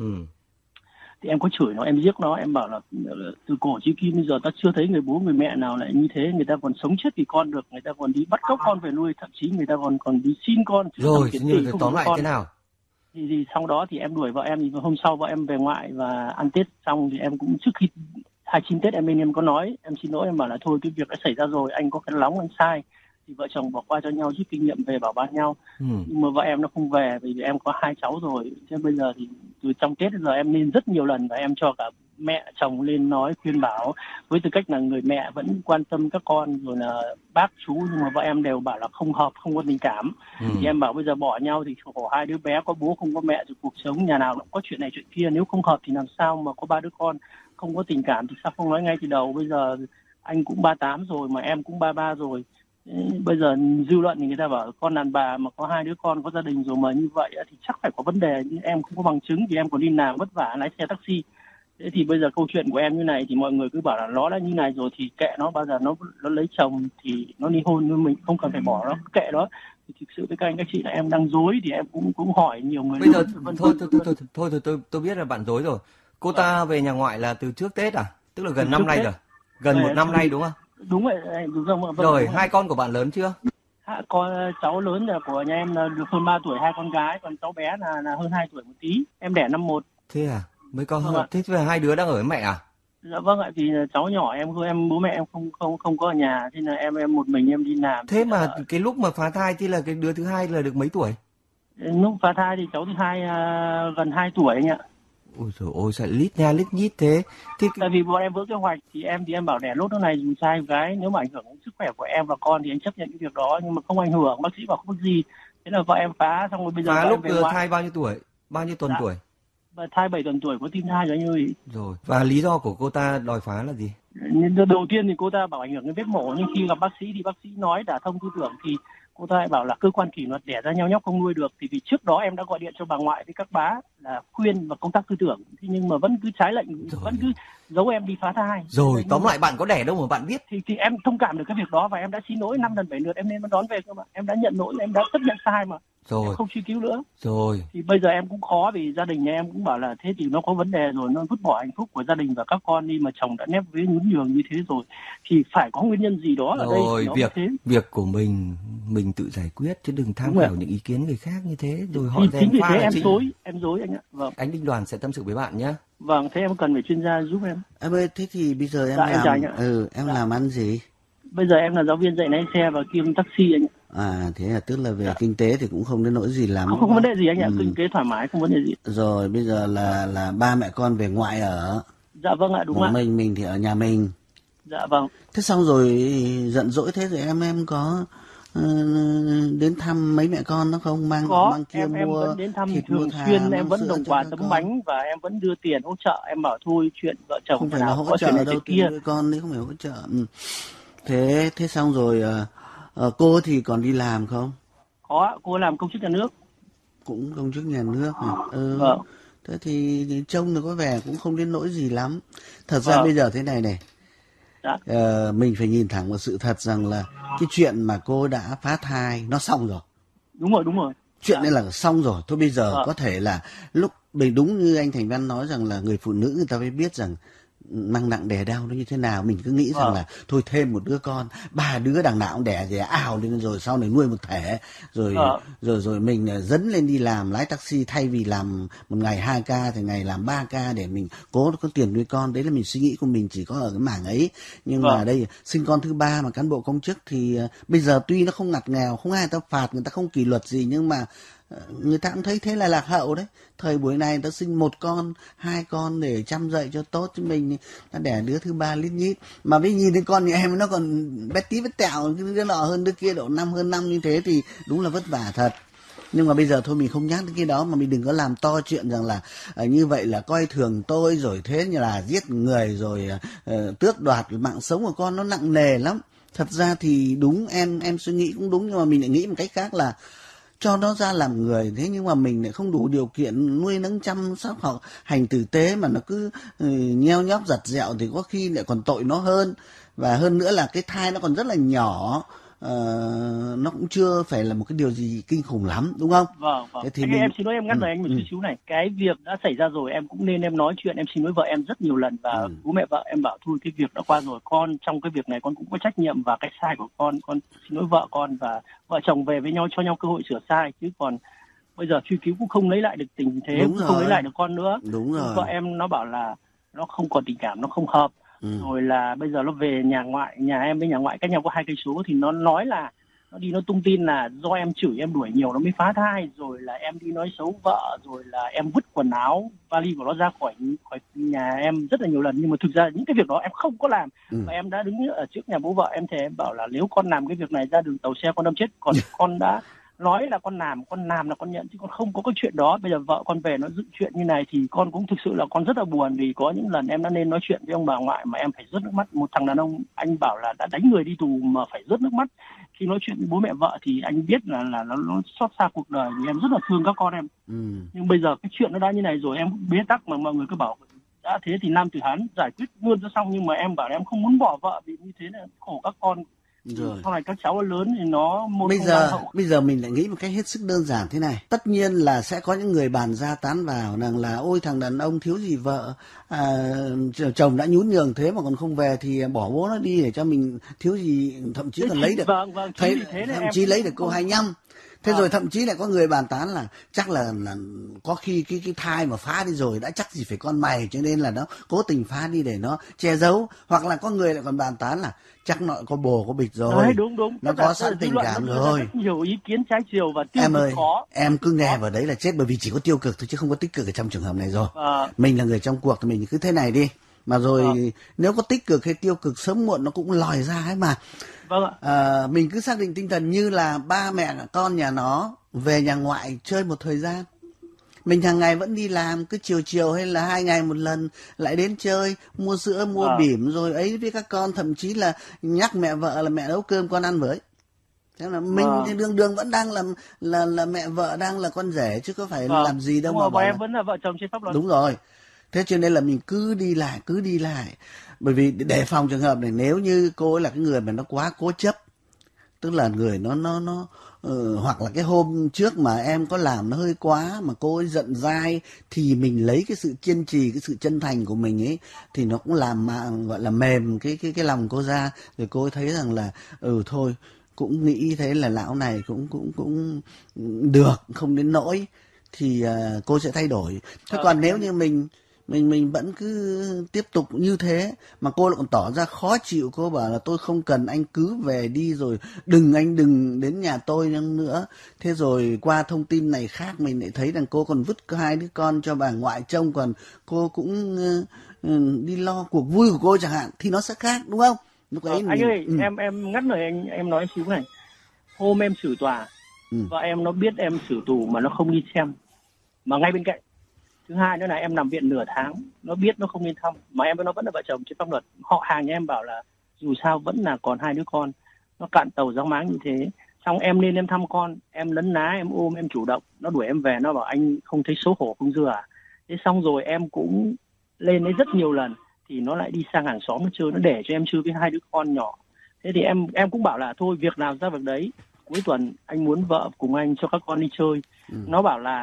Thì em có chửi nó, em giết nó, em bảo là từ cổ chí kim bây giờ ta chưa thấy người bố người mẹ nào lại như thế, người ta còn sống chết vì con được, người ta còn đi bắt cóc con về nuôi, thậm chí người ta còn đi xin con. Rồi, nhưng mà tóm lại thế nào? Thì sau đó thì em đuổi vợ em, thì hôm sau vợ em về ngoại và ăn Tết xong thì em cũng trước khi 29 Tết em có nói, em xin lỗi, em bảo là thôi cái việc đã xảy ra rồi, anh có cái nóng anh sai. Thì vợ chồng bỏ qua cho nhau, rút kinh nghiệm về bảo ban nhau. Nhưng mà vợ em nó không về vì em có 2 cháu rồi. Thế bây giờ thì từ trong Tết đến giờ em lên rất nhiều lần và em cho cả mẹ chồng lên nói khuyên bảo với tư cách là người mẹ vẫn quan tâm các con rồi là bác chú, nhưng mà vợ em đều bảo là không hợp, không có tình cảm. Thì em bảo bây giờ bỏ nhau thì khổ 2 đứa bé có bố không có mẹ, rồi cuộc sống nhà nào cũng có chuyện này chuyện kia, nếu không hợp thì làm sao mà có 3 đứa con không có tình cảm thì sao không nói ngay từ đầu. Bây giờ anh cũng 38 rồi mà em cũng 33 rồi. Bây giờ dư luận thì người ta bảo con đàn bà mà có 2 đứa con có gia đình rồi mà như vậy thì chắc phải có vấn đề, nhưng em không có bằng chứng thì em còn đi làm vất vả lái xe taxi. Thế thì bây giờ câu chuyện của em như này thì mọi người cứ bảo là nó đã như này rồi thì kệ nó, bao giờ nó lấy chồng thì nó ly hôn, nhưng mình không cần phải bỏ nó, kệ đó. Thì thực sự với các anh các chị là em đang dối, thì em cũng hỏi nhiều người. Bây giờ thôi tôi biết là bạn dối rồi. Cô ta về nhà ngoại là từ trước Tết à? Tức là gần năm nay rồi. Gần 1 năm nay đúng không? Đúng vậy, đúng rồi. Rồi, 2 con của bạn lớn chưa? Con cháu lớn là của nhà em là được hơn 3 tuổi 2 con gái, còn cháu bé là hơn 2 tuổi một tí. Em đẻ năm 1. Thế à? Mới có hơn. Thế là 2 đứa đang ở với mẹ à? Dạ vâng ạ, vì cháu nhỏ em bố mẹ em không có ở nhà, thế là em một mình em đi làm. Thế mà cái lúc mà phá thai thì là cái đứa thứ 2 là được mấy tuổi? Lúc phá thai thì cháu thứ 2 gần 2 tuổi anh ạ. Ôi trời ơi, sao lít nha lít nhít thế? Tại vì bọn em vỡ kế hoạch thì em bảo đẻ lốt nó này dù trai gái, nếu mà ảnh hưởng đến sức khỏe của em và con thì anh chấp nhận cái việc đó, nhưng mà không ảnh hưởng, bác sĩ bảo không có gì. Thế là vợ em phá xong rồi bây giờ phá lúc thai bao nhiêu tuổi? Bao nhiêu tuần tuổi? Thai 7 tuần tuổi có tim thai rồi anh ơi. Rồi, và lý do của cô ta đòi phá là gì? Đầu tiên thì cô ta bảo ảnh hưởng đến vết mổ, nhưng khi gặp bác sĩ thì bác sĩ nói đả thông tư tưởng thì cô ta lại bảo là cơ quan kỷ luật đẻ ra nhau nhóc không nuôi được. Thì vì trước đó em đã gọi điện cho bà ngoại với các bá là khuyên và công tác tư tưởng, thế nhưng mà vẫn cứ trái lệnh, vẫn cứ giấu em đi phá thai. Rồi, tóm lại bạn có đẻ đâu mà bạn biết. Thì em thông cảm được cái việc đó và em đã xin lỗi 5 lần 7 lượt, em nên đón về cơ mà. Em đã nhận lỗi, em đã chấp nhận sai mà. Rồi. Em không truy cứu nữa. Rồi. Thì bây giờ em cũng khó vì gia đình nhà em cũng bảo là thế thì nó có vấn đề rồi, nó vứt bỏ hạnh phúc của gia đình và các con đi, mà chồng đã nép vế nhún nhường như thế rồi thì phải có nguyên nhân gì đó ở đây. Rồi, việc của mình tự giải quyết chứ đừng tham khảo những ý kiến người khác như thế rồi họ chính vì thế em dối anh ạ. Vâng. Anh Đinh Đoàn sẽ tâm sự với bạn nhé. Vâng, thế em cần phải chuyên gia giúp em. Em ơi, thế thì bây giờ em làm ăn gì? Bây giờ em là giáo viên dạy lái xe và kiêm taxi anh ạ. À, thế là tức là về kinh tế thì cũng không đến nỗi gì lắm. Không vấn đề gì anh ạ, kinh tế thoải mái, không vấn đề gì. Rồi bây giờ là ba mẹ con về ngoại ở. Dạ vâng ạ, đúng ạ. Mình thì ở nhà mình. Dạ vâng. Thế xong rồi giận dỗi thế rồi em có đến thăm mấy mẹ con nó không, mang kia em mua vẫn đến thăm thịt, thường mua thà, xuyên, em mua vẫn sữa đồng cho quà các tấm con. bánh và em vẫn đưa tiền hỗ trợ. Em bảo thôi chuyện vợ chồng Không phải là nào hỗ có chuyện trợ này đâu, chuyện tiền kia. nuôi con đấy không phải hỗ trợ. Thế xong rồi cô thì còn đi làm không? Có, cô làm công chức nhà nước. Cũng công chức nhà nước à? Vâng. Thế thì trông nó có vẻ cũng không đến nỗi gì lắm. Thật ra bây giờ thế này này, mình phải nhìn thẳng vào sự thật rằng là cái chuyện mà cô đã phá thai nó xong rồi. Đúng rồi. Chuyện này là xong rồi. Thôi bây giờ có thể là lúc mình đúng như anh Thành Văn nói rằng là người phụ nữ người ta phải biết rằng mang nặng đè đau nó như thế nào. Mình cứ nghĩ rằng là thôi thêm một đứa con, 3 đứa đằng nào cũng đẻ thì ào lên rồi sau này nuôi một thể rồi mình dấn lên đi làm lái taxi, thay vì làm một ngày 2 ca thì ngày làm 3 ca để mình có tiền nuôi con. Đấy là mình suy nghĩ của mình chỉ có ở cái mảng ấy. Nhưng mà đây sinh con thứ 3 mà cán bộ công chức thì bây giờ tuy nó không ngặt nghèo, không ai ta phạt, người ta không kỷ luật gì, nhưng mà người ta cũng thấy thế là lạc hậu đấy. Thời buổi này người ta sinh 1 con 2 con để chăm dạy cho tốt, chứ mình ta đẻ đứa thứ 3 lít nhít. Mà với nhìn thấy con nhà em nó còn bé tí bé tẹo, đứa nọ hơn đứa kia độ hơn năm như thế thì đúng là vất vả thật. Nhưng mà bây giờ thôi mình không nhắc đến cái đó, mà mình đừng có làm to chuyện rằng là như vậy là coi thường tôi rồi, thế như là giết người rồi tước đoạt mạng sống của con, nó nặng nề lắm. Thật ra thì đúng, em suy nghĩ cũng đúng, nhưng mà mình lại nghĩ một cách khác là cho nó ra làm người. Thế nhưng mà mình lại không đủ điều kiện nuôi nấng chăm sóc họ hành tử tế, mà nó cứ nheo nhóc giặt dẹo thì có khi lại còn tội nó hơn. Và hơn nữa là cái thai nó còn rất là nhỏ, nó cũng chưa phải là một cái điều gì kinh khủng lắm, đúng không? Vâng. Thì em xin lỗi, em ngắt lời anh một chút xíu này. Cái việc đã xảy ra rồi em cũng nên em nói chuyện, em xin lỗi vợ em rất nhiều lần, và bố mẹ vợ em bảo thôi cái việc đã qua rồi, con trong cái việc này con cũng có trách nhiệm và cái sai của con xin lỗi vợ con, và vợ chồng về với nhau cho nhau cơ hội sửa sai, chứ còn bây giờ truy cứu cũng không lấy lại được tình thế, cũng không lấy lại được con nữa. Đúng rồi. Vợ em nó bảo là nó không còn tình cảm, nó không hợp. Rồi là bây giờ nó về nhà em với nhà ngoại cách nhau có 2 cây số, thì nó nói là nó tung tin là do em chửi em đuổi nhiều nó mới phá thai, rồi là em đi nói xấu vợ, rồi là em vứt quần áo vali của nó ra khỏi nhà em rất là nhiều lần. Nhưng mà thực ra những cái việc đó em không có làm. Và em đã đứng ở trước nhà bố vợ em, thì em bảo là nếu con làm cái việc này ra đường tàu xe con đâm chết. Còn con đã nói là con làm là con nhận, chứ con không có cái chuyện đó. Bây giờ vợ con về nó dựng chuyện như này thì con cũng thực sự là con rất là buồn, vì có những lần em đã nên nói chuyện với ông bà ngoại mà em phải rớt nước mắt. Một thằng đàn ông anh bảo là đã đánh người đi tù mà phải rớt nước mắt khi nói chuyện với bố mẹ vợ, thì anh biết là nó xót xa cuộc đời, vì em rất là thương các con em. Nhưng bây giờ cái chuyện nó đã như này rồi, em cũng bế tắc, mà mọi người cứ bảo đã thế thì Nam Tử Hán giải quyết luôn cho xong. Nhưng mà em bảo là em không muốn bỏ vợ, vì như thế là khổ các con. Rồi. Sau này các cháu lớn thì nó bây giờ mình lại nghĩ một cách hết sức đơn giản thế này. Tất nhiên là sẽ có những người bàn ra tán vào rằng là ôi thằng đàn ông thiếu gì vợ, chồng đã nhún nhường thế mà còn không về thì bỏ bố nó đi để cho mình thiếu gì, thậm chí còn lấy được thậm chí lấy được cô 25. Thế rồi thậm chí lại có người bàn tán là chắc là có khi cái thai mà phá đi rồi đã chắc gì phải con mày, cho nên là nó cố tình phá đi để nó che giấu. Hoặc là có người lại còn bàn tán là chắc nó có bồ có bịch rồi. Đấy, đúng. Nó có sẵn tình cảm rồi. Rất nhiều ý kiến trái chiều và tiêu cực có. Em cứ nghe vào đấy là chết, bởi vì chỉ có tiêu cực thôi chứ không có tích cực ở trong trường hợp này rồi. Mình là người trong cuộc thì mình cứ thế này đi. Mà rồi nếu có tích cực hay tiêu cực sớm muộn nó cũng lòi ra ấy mà. Vâng ạ. Mình cứ xác định tinh thần như là ba mẹ con nhà nó về nhà ngoại chơi một thời gian. Mình hàng ngày vẫn đi làm, cứ chiều hay là 2 ngày một lần lại đến chơi, mua sữa, mua bỉm rồi ấy với các con, thậm chí là nhắc mẹ vợ là mẹ nấu cơm con ăn với. Thế là mình thì đường vẫn đang là mẹ vợ, đang là con rể chứ có phải làm gì đâu. Mà em vẫn là vợ chồng trên pháp luật. Đúng rồi. Thế cho nên là mình cứ đi lại. Bởi vì để phòng trường hợp này, nếu như cô ấy là cái người mà nó quá cố chấp, tức là người nó hoặc là cái hôm trước mà em có làm nó hơi quá mà cô ấy giận dai, thì mình lấy cái sự kiên trì, cái sự chân thành của mình ấy, thì nó cũng làm mà gọi là mềm cái lòng cô ra, rồi cô ấy thấy rằng là thôi cũng nghĩ thế là lão này cũng được, không đến nỗi, thì cô sẽ thay đổi. Thế còn nếu như mình vẫn cứ tiếp tục như thế mà cô lại còn tỏ ra khó chịu, cô bảo là tôi không cần, anh cứ về đi, rồi anh đừng đến nhà tôi nữa. Thế rồi qua thông tin này khác mình lại thấy rằng cô còn vứt 2 đứa con cho bà ngoại trông, còn cô cũng đi lo cuộc vui của cô chẳng hạn thì nó sẽ khác, đúng không? Lúc ấy Anh ơi, em ngắt lời anh, em nói xíu này. Hôm em xử tòa, vợ em nó biết em xử tù mà nó không đi xem, mà ngay bên cạnh. Thứ hai nữa là em nằm viện nửa tháng, nó biết nó không nên thăm, mà em với nó vẫn là vợ chồng trên pháp luật. Họ hàng nhà em bảo là dù sao vẫn là còn 2 đứa con, nó cạn tàu giáng máng như thế. Xong em lên em thăm con, em lấn ná, em ôm, em chủ động. Nó đuổi em về, nó bảo anh không thấy xấu hổ không dưa à? Thế xong rồi em cũng lên đấy rất nhiều lần, thì nó lại đi sang hàng xóm nó chơi, nó để cho em chơi với 2 đứa con nhỏ. Thế thì em cũng bảo là thôi việc nào ra việc đấy, cuối tuần anh muốn vợ cùng anh cho các con đi chơi. Nó bảo là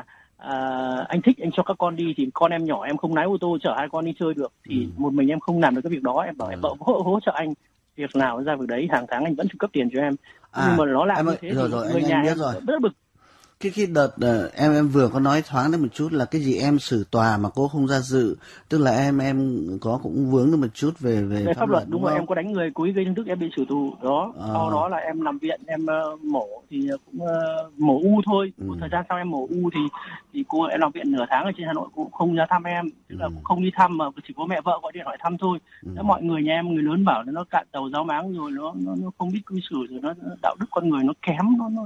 anh thích anh cho các con đi, thì con em nhỏ em không lái ô tô chở 2 con đi chơi được, thì một mình em không làm được cái việc đó. Em bảo em vợ hỗ trợ anh, việc nào ra việc đấy, hàng tháng anh vẫn chu cấp tiền cho em. Nhưng mà nó làm như thế rồi, thì người nhà em rất bực. Cái đợt em vừa có nói thoáng đến một chút là cái gì em xử tòa mà cô không ra dự, tức là em có cũng vướng được một chút về pháp luật, đúng rồi. Em có đánh người cố ý gây thương tích, em bị xử tù đó. Sau đó là em nằm viện, em mổ thì cũng mổ u thôi. Một thời gian sau em mổ u thì cô em nằm viện nửa tháng ở trên Hà Nội, cũng không ra thăm em, tức là cũng không đi thăm mà chỉ có mẹ vợ gọi điện hỏi thăm thôi. Mọi người nhà em, người lớn bảo là nó cạn tàu giáo máng rồi, nó không biết cư xử, rồi nó đạo đức con người nó kém,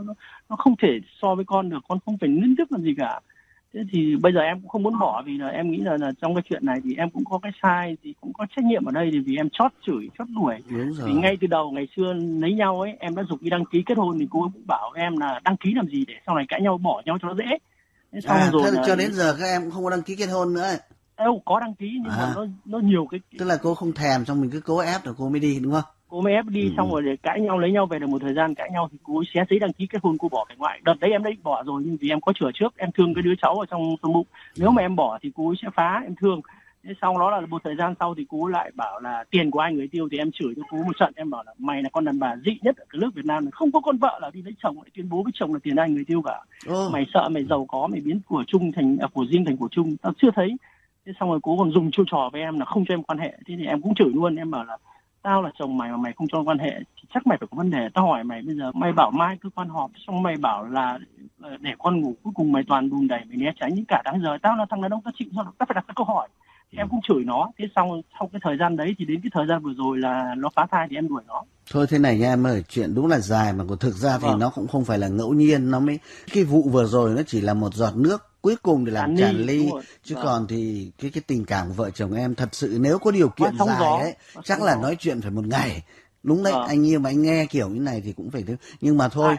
nó không thể so với con được, con không phải nứt đức làm gì cả. Thế thì bây giờ em cũng không muốn bỏ, vì là em nghĩ là trong cái chuyện này thì em cũng có cái sai, thì cũng có trách nhiệm ở đây, thì vì em chót chửi, chót đuổi. Vì ngay từ đầu ngày xưa lấy nhau ấy, em đã giục đi đăng ký kết hôn, thì cô cũng bảo em là đăng ký làm gì để sau này cãi nhau bỏ nhau cho nó dễ. Thế xong rồi thế là cho đến giờ các em cũng không có đăng ký kết hôn nữa. Đâu có đăng ký, nhưng mà nó nhiều cái. Tức là cô không thèm, xong mình cứ cố ép rồi cô mới đi, đúng không? Cô mới ép đi, xong rồi để cãi nhau, lấy nhau về được một thời gian cãi nhau thì cô ấy xé giấy đăng ký kết hôn, cô bỏ về ngoại. Đợt đấy em đã định bỏ rồi, nhưng vì em có chữa trước, em thương cái đứa cháu ở trong bụng. Nếu mà em bỏ thì cô ấy sẽ phá, em thương. Thế sau đó là một thời gian sau thì cô ấy lại bảo là tiền của ai người tiêu, thì em chửi cho cô một trận. Em bảo là mày là con đàn bà dị nhất ở cái nước Việt Nam, không có con vợ là đi lấy chồng lại tuyên bố với chồng là tiền ai người tiêu cả. Mày sợ mày giàu có, mày biến của chung thành của riêng thành của chung, tao chưa thấy. Thế xong rồi cô còn dùng chiêu trò với em là không cho em quan hệ. Thế thì em cũng chửi luôn, em bảo là tao là chồng mày mà mày không cho quan hệ thì chắc mày phải có vấn đề. Tao hỏi mày bây giờ, mày bảo mai cơ quan họp, xong mày bảo là để con ngủ, cuối cùng mày toàn đùn đẩy, mày né tránh những cả đáng giờ. Tao là thằng đàn ông, tao chịu, tao phải đặt cái câu hỏi. Thì em cũng chửi nó. Thế xong sau cái thời gian đấy thì đến cái thời gian vừa rồi là nó phá thai thì em đuổi nó. Thôi thế này nha em ơi, chuyện đúng là dài mà thực ra thì nó cũng không phải là ngẫu nhiên, nó mới cái vụ vừa rồi nó chỉ là một giọt nước cuối cùng để làm tràn ly, chứ còn thì cái tình cảm của vợ chồng em thật sự nếu có điều kiện dài ấy chắc là nói chuyện phải một ngày. Đúng đấy, anh yêu mà anh nghe kiểu như này thì cũng phải thế. Nhưng mà thôi,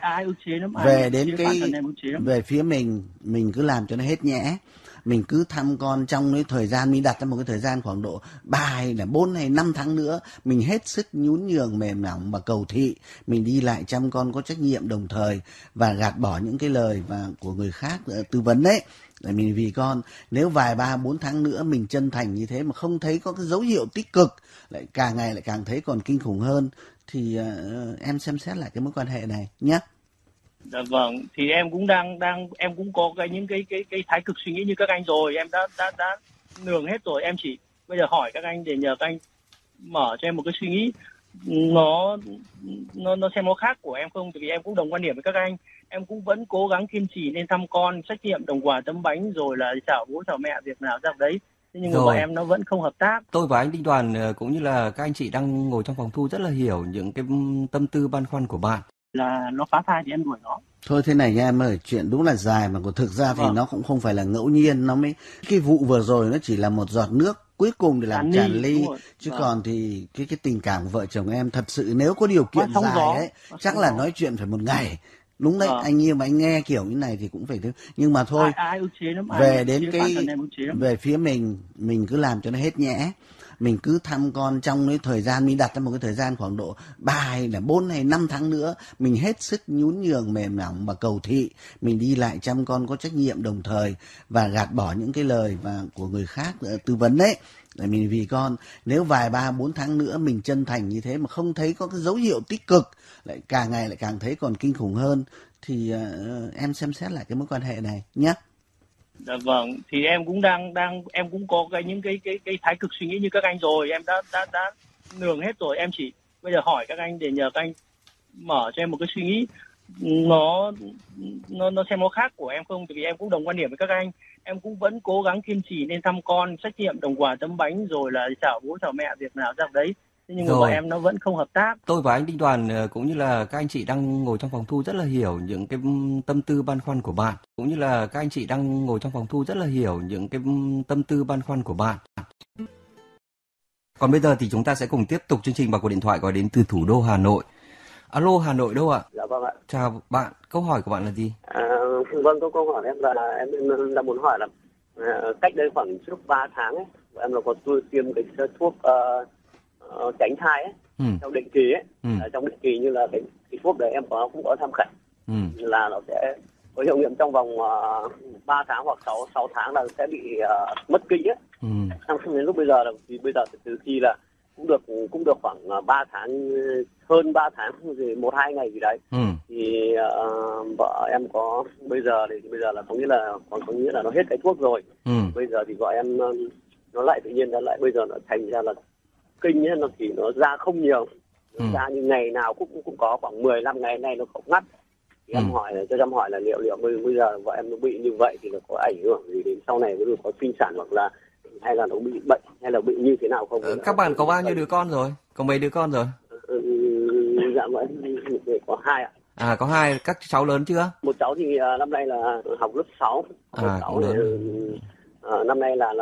về đến về phía mình cứ làm cho nó hết nhẽ. Mình cứ thăm con trong cái thời gian, mình đặt ra một cái thời gian khoảng độ 3 hay là 4 hay 5 tháng nữa, mình hết sức nhún nhường, mềm mỏng và cầu thị, mình đi lại chăm con có trách nhiệm đồng thời và gạt bỏ những cái lời và của người khác tư vấn đấy. Để mình vì con, nếu vài 3-4 tháng nữa mình chân thành như thế mà không thấy có cái dấu hiệu tích cực, lại càng ngày lại càng thấy còn kinh khủng hơn, thì em xem xét lại cái mối quan hệ này nhé. Dạ vâng, thì em cũng đang em cũng có những cái thái cực suy nghĩ như các anh rồi, em đã lường hết rồi. Em chỉ bây giờ hỏi các anh để nhờ các anh mở cho em một cái suy nghĩ nó xem nó khác của em không, vì em cũng đồng quan điểm với các anh. Em cũng vẫn cố gắng kiên trì nên thăm con, trách nhiệm, đồng quà, tấm bánh, rồi là chào bố chào mẹ, việc nào ra đấy. Thế nhưng mà vợ em nó vẫn không hợp tác. Tôi và anh Đinh Đoàn cũng như là các anh chị đang ngồi trong phòng thu rất là hiểu những cái tâm tư băn khoăn của bạn. Là nó phá thai thì em đuổi nó. Thôi thế này nha em ơi, chuyện đúng là dài mà thực ra thì nó cũng không phải là ngẫu nhiên, nó mới cái vụ vừa rồi nó chỉ là một giọt nước cuối cùng để làm tràn ly, chứ còn thì cái tình cảm của vợ chồng em thật sự nếu có điều kiện dài ấy chắc là nói chuyện phải một ngày. Đúng đấy, anh yêu mà anh nghe kiểu như này thì cũng phải thế. Nhưng mà thôi, về đến về phía mình cứ làm cho nó hết nhẽ. Mình cứ thăm con trong cái thời gian, mình đặt ra một cái thời gian khoảng độ 3 hay là 4 hay 5 tháng nữa, mình hết sức nhún nhường, mềm mỏng và cầu thị, mình đi lại chăm con có trách nhiệm đồng thời và gạt bỏ những cái lời và của người khác tư vấn đấy. Để mình vì con, nếu vài 3-4 tháng nữa mình chân thành như thế mà không thấy có cái dấu hiệu tích cực, lại càng ngày lại càng thấy còn kinh khủng hơn, thì em xem xét lại cái mối quan hệ này nhé. Dạ vâng, thì em cũng em cũng có những cái thái cực suy nghĩ như các anh rồi, em đã lường hết rồi. Em chỉ bây giờ hỏi các anh để nhờ các anh mở cho em một cái suy nghĩ nó xem nó khác của em không, tại vì em cũng đồng quan điểm với các anh. Em cũng vẫn cố gắng kiên trì nên thăm con, trách nhiệm đồng quà tấm bánh rồi là chào bố chào mẹ việc nào ra đấy. Thế nhưng mà vợ em nó vẫn không hợp tác. Tôi và anh Đinh Đoàn cũng như là các anh chị đang ngồi trong phòng thu rất là hiểu những cái tâm tư băn khoăn của bạn, cũng như là các anh chị đang ngồi trong phòng thu rất là hiểu những cái tâm tư băn khoăn của bạn. Còn bây giờ thì chúng ta sẽ cùng tiếp tục chương trình bằng cuộc điện thoại gọi đến từ thủ đô Hà Nội. Alo, Hà Nội đâu ạ? Dạ vâng ạ. Chào bạn, câu hỏi của bạn là gì? Vâng, câu hỏi em là em đang muốn hỏi là cách đây khoảng trước 3 tháng ấy, em là có tiêm cái thuốc tránh thai ấy, trong định kỳ ấy, trong định kỳ như là cái thuốc đấy em cũng có tham khảo, là nó sẽ có hiệu nghiệm trong vòng 3 tháng hoặc 6 tháng là sẽ bị mất kinh ấy. Xong đến lúc bây giờ là từ khi là cũng được khoảng 3 tháng, hơn 3 tháng gì 1-2 ngày gì đấy, thì vợ em có bây giờ là có nghĩa là nó hết cái thuốc rồi. Bây giờ thì vợ em nó lại tự nhiên nó lại bây giờ nó thành ra là kinh ấy, nó ra không nhiều, nó ra như ngày nào cũng có khoảng 15 ngày nay nó không ngắt. Thì em hỏi là liệu bây giờ vợ em nó bị như vậy thì nó có ảnh hưởng gì đến sau này, có sinh sản hoặc là hay là nó bị bệnh hay là bị như thế nào không? Các bạn có bao nhiêu đứa con rồi? Có mấy đứa con rồi? Dạ vẫn có 2 ạ. À, có 2. Các cháu lớn chưa? Một cháu thì năm nay là học lớp 6. Một cháu năm nay là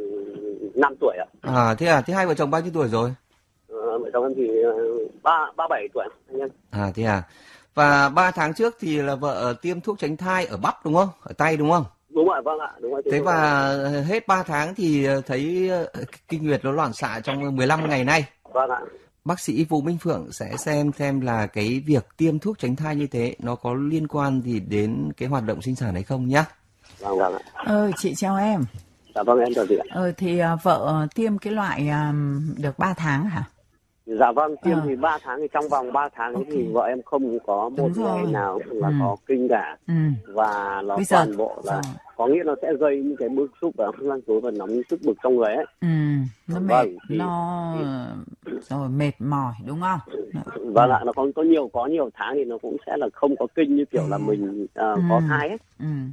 5 tuổi ạ. Thế à? Thế hai vợ chồng bao nhiêu tuổi rồi? Vợ chồng em thì 37 tuổi anh em. Thế à? Và 3 tháng trước thì là vợ tiêm thuốc tránh thai ở bắp đúng không? Ở tay đúng không? Đúng rồi, vâng ạ, đúng rồi. Thế và hết 3 tháng thì thấy kinh nguyệt nó loạn xạ trong 15 ngày nay. Vâng ạ. Bác sĩ Vũ Minh Phượng sẽ xem là cái việc tiêm thuốc tránh thai như thế nó có liên quan gì đến cái hoạt động sinh sản hay không nhá. Vâng ạ. Chị chào em. Dạ vâng, em chào chị ạ. Thì vợ tiêm cái loại được 3 tháng hả? Dạ vâng, tiêm thì 3 tháng thì trong vòng 3 tháng ấy thì vợ em không có một ngày nào là có kinh cả. Và nó toàn bộ là có nghĩa nó sẽ gây những cái bức xúc và răng rối và nóng sức bực trong người ấy. Nó mệt, rồi mệt mỏi đúng không? Và lại nó có nhiều tháng thì nó cũng sẽ là không có kinh như kiểu là mình có thai ấy.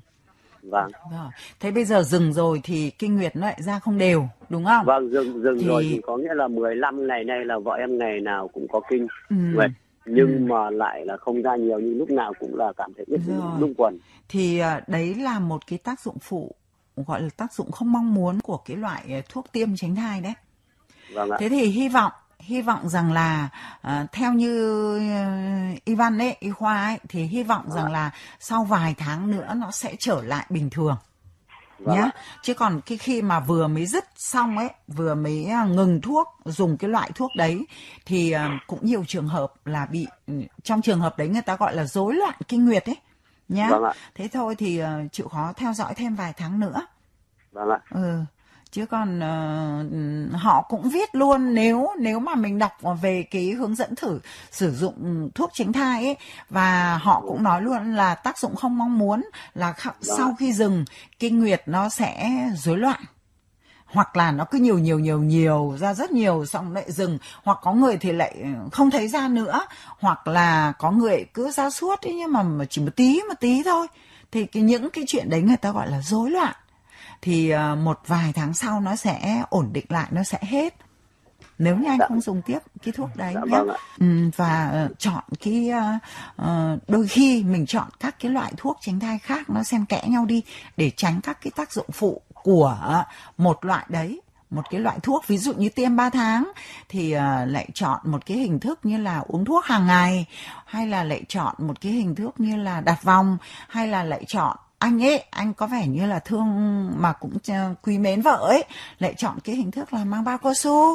Vâng. Thế bây giờ dừng rồi thì kinh nguyệt nó lại ra không đều đúng không? Vâng, dừng rồi thì có nghĩa là 15 ngày nay là vợ em ngày nào cũng có kinh nguyệt, nhưng mà lại là không ra nhiều, nhưng lúc nào cũng là cảm thấy lung quần. Thì đấy là một cái tác dụng phụ, gọi là tác dụng không mong muốn của cái loại thuốc tiêm tránh thai đấy. Vâng ạ. Thế thì hy vọng rằng là theo như y văn ấy, y khoa ấy, thì hy vọng rằng là sau vài tháng nữa nó sẽ trở lại bình thường nhá. Chứ còn khi mà vừa mới dứt xong ấy, vừa mới ngừng thuốc, dùng cái loại thuốc đấy thì cũng nhiều trường hợp là bị, trong trường hợp đấy người ta gọi là rối loạn kinh nguyệt ấy nhá. Thế thôi thì chịu khó theo dõi thêm vài tháng nữa. Vâng ạ. Chứ còn họ cũng viết luôn, nếu mà mình đọc về cái hướng dẫn thử sử dụng thuốc tránh thai ấy, và họ cũng nói luôn là tác dụng không mong muốn là sau khi dừng kinh nguyệt nó sẽ rối loạn, hoặc là nó cứ nhiều ra rất nhiều xong lại dừng, hoặc có người thì lại không thấy ra nữa, hoặc là có người cứ ra suốt ấy, nhưng mà chỉ một tí thôi, thì những cái chuyện đấy người ta gọi là rối loạn. Thì một vài tháng sau nó sẽ ổn định lại, nó sẽ hết nếu như anh không dùng tiếp cái thuốc đấy nhé. Và chọn cái đôi khi mình chọn các cái loại thuốc tránh thai khác nó xen kẽ nhau đi để tránh các cái tác dụng phụ của một loại đấy. Một cái loại thuốc ví dụ như tiêm 3 tháng thì lại chọn một cái hình thức như là uống thuốc hàng ngày, hay là lại chọn một cái hình thức như là đặt vòng, hay là lại chọn anh có vẻ như là thương mà cũng quý mến vợ ấy, lại chọn cái hình thức là mang bao cao su.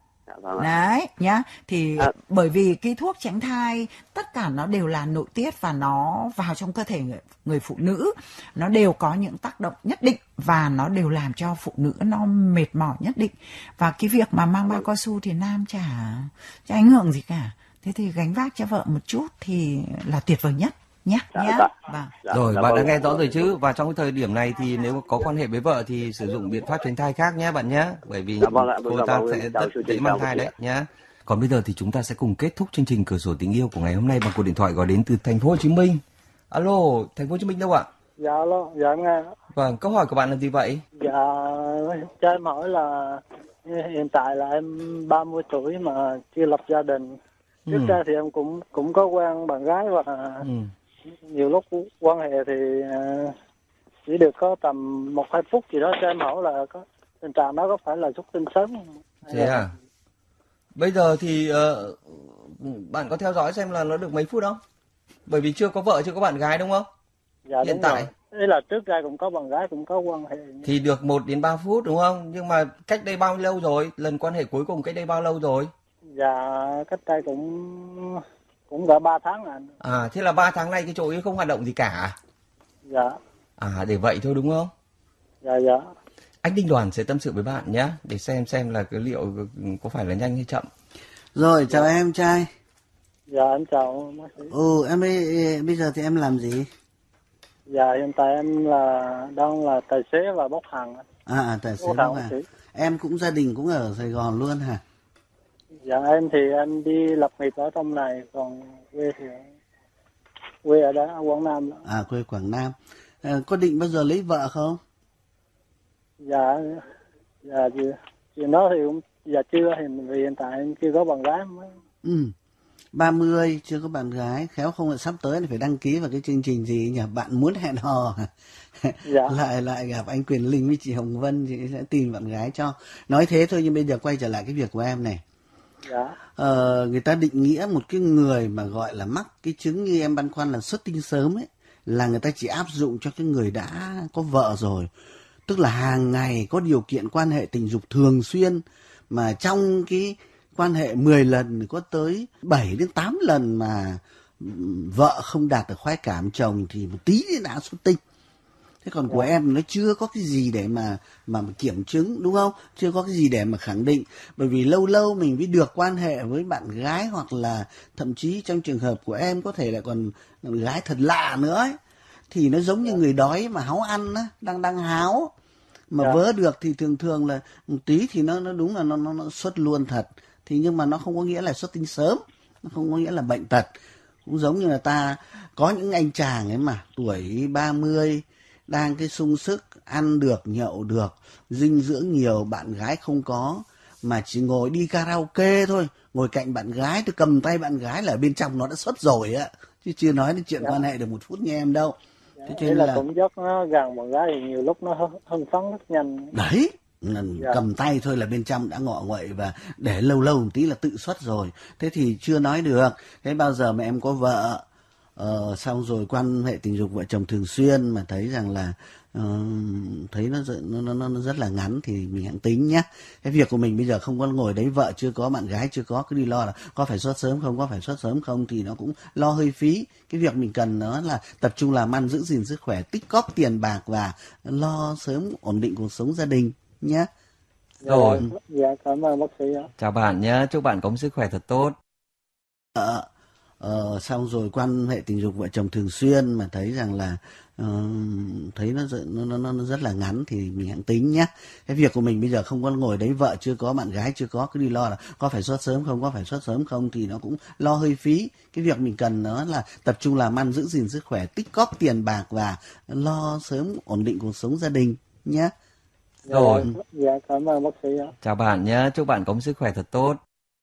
Đấy nhá. Thì bởi vì cái thuốc tránh thai tất cả nó đều là nội tiết và nó vào trong cơ thể người phụ nữ, nó đều có những tác động nhất định và nó đều làm cho phụ nữ nó mệt mỏi nhất định. Và cái việc mà mang bao cao su thì nam chả ảnh hưởng gì cả. Thế thì gánh vác cho vợ một chút thì là tuyệt vời nhất nhé. Rồi, bạn đã nghe rõ rồi chứ. Và trong cái thời điểm này thì nếu có quan hệ với vợ thì sử dụng biện pháp tránh thai khác nhé bạn nhé, bởi vì cô ta sẽ rất dễ mang thai đấy nhé. Còn bây giờ thì chúng ta sẽ cùng kết thúc chương trình Cửa sổ tình yêu của ngày hôm nay bằng cuộc điện thoại gọi đến từ thành phố Hồ Chí Minh. Alo, thành phố Hồ Chí Minh đâu ạ? Dạ alo, dạ em nghe. Vâng, câu hỏi của bạn là gì vậy? Dạ, cho em hỏi là hiện tại là em 30 tuổi mà chưa lập gia đình. Trước ra thì em cũng có quen bạn gái và nhiều lúc quan hệ thì chỉ được có tầm 1-2 phút gì đó. Cho em hỏi là có tình trạng đó có phải là xuất tinh sớm không? Thế à? Bây giờ thì bạn có theo dõi xem là nó được mấy phút không? Bởi vì chưa có vợ, chưa có bạn gái đúng không? Dạ, hiện tại đấy là trước ra cũng có bạn gái, cũng có quan hệ thì được 1-3 phút đúng không? Nhưng mà cách đây bao lâu rồi? Lần quan hệ cuối cùng cách đây bao lâu rồi? Dạ, cách đây cũng đã 3 tháng rồi. À, thế là 3 tháng nay cái chỗ ấy không hoạt động gì cả? Dạ. À, để vậy thôi đúng không? Dạ, dạ. Anh Đinh Đoàn sẽ tâm sự với bạn nhé, để xem là cái liệu có phải là nhanh hay chậm. Rồi, chào em trai. Dạ, em chào bác sĩ. Em bây giờ thì em làm gì? Dạ, hiện tại em đang là tài xế và bốc hàng. Tài xế bốc hàng. Em cũng gia đình cũng ở Sài Gòn luôn hả? Dạ, em thì em đi lập nghiệp ở trong này, còn quê ở đó, Quảng Nam. Quê Quảng Nam. Có định bao giờ lấy vợ không? Dạ, chuyện đó thì cũng chưa, vì hiện tại em chưa có bạn gái mới. 30 chưa có bạn gái, khéo không lại sắp tới thì phải đăng ký vào cái chương trình gì nhỉ? Bạn muốn hẹn hò. Dạ. lại gặp anh Quyền Linh với chị Hồng Vân, chị sẽ tìm bạn gái cho. Nói thế thôi, nhưng bây giờ quay trở lại cái việc của em này. Dạ. Người ta định nghĩa một cái người mà gọi là mắc cái chứng như em băn khoăn là xuất tinh sớm ấy, là người ta chỉ áp dụng cho cái người đã có vợ rồi. Tức là hàng ngày có điều kiện quan hệ tình dục thường xuyên, mà trong cái quan hệ 10 lần có tới 7-8 lần mà vợ không đạt được khoái cảm chồng thì một tí thì đã xuất tinh. Thế còn của em nó chưa có cái gì để mà kiểm chứng, đúng không? Chưa có cái gì để mà khẳng định. Bởi vì lâu lâu mình mới được quan hệ với bạn gái, hoặc là thậm chí trong trường hợp của em có thể lại còn gái thật lạ nữa ấy. Thì nó giống như người đói mà háu ăn á, đang háo. Mà vớ được thì thường là một tí thì nó đúng là nó xuất luôn thật. Thì nhưng mà nó không có nghĩa là xuất tinh sớm, nó không có nghĩa là bệnh tật. Cũng giống như là ta có những anh chàng ấy mà tuổi 30 đang cái sung sức, ăn được, nhậu được, dinh dưỡng nhiều, bạn gái không có, mà chỉ ngồi đi karaoke thôi, ngồi cạnh bạn gái, tôi cầm tay bạn gái là bên trong nó đã xuất rồi á, chứ chưa nói đến chuyện quan hệ được 1 phút như em đâu. Thế cho nên là cũng rất nó gần bạn gái thì nhiều lúc nó hưng phấn rất nhanh. Đấy, cầm tay thôi là bên trong đã ngọ nguậy, và để lâu lâu một tí là tự xuất rồi. Thế thì chưa nói được. Thế bao giờ mà em có vợ, xong rồi quan hệ tình dục vợ chồng thường xuyên mà thấy rằng là thấy nó rất là ngắn thì mình hãy tính nhé. Cái việc của mình bây giờ không có ngồi đấy, vợ chưa có, bạn gái chưa có, cứ đi lo là có phải xuất sớm không, có phải xuất sớm không, thì nó cũng lo hơi phí. Cái việc mình cần nó là tập trung làm ăn, giữ gìn sức khỏe, tích cóp tiền bạc và lo sớm ổn định cuộc sống gia đình nhé. Rồi. Dạ, cảm ơn bác sĩ ạ. Chào bạn nhé, chúc bạn có một sức khỏe thật tốt. Xong rồi quan hệ tình dục vợ chồng thường xuyên mà thấy rằng là thấy nó rất là ngắn thì mình hãy tính nhé. Cái việc của mình bây giờ không có ngồi đấy, vợ chưa có, bạn gái chưa có, cứ đi lo là có phải xuất sớm không, có phải xuất sớm không, thì nó cũng lo hơi phí. Cái việc mình cần nó là tập trung làm ăn, giữ gìn sức khỏe, tích cóp tiền bạc và lo sớm ổn định cuộc sống gia đình nhé. Rồi. Dạ, cảm ơn bác sĩ ạ. Chào bạn nhé, chúc bạn có một sức khỏe thật tốt.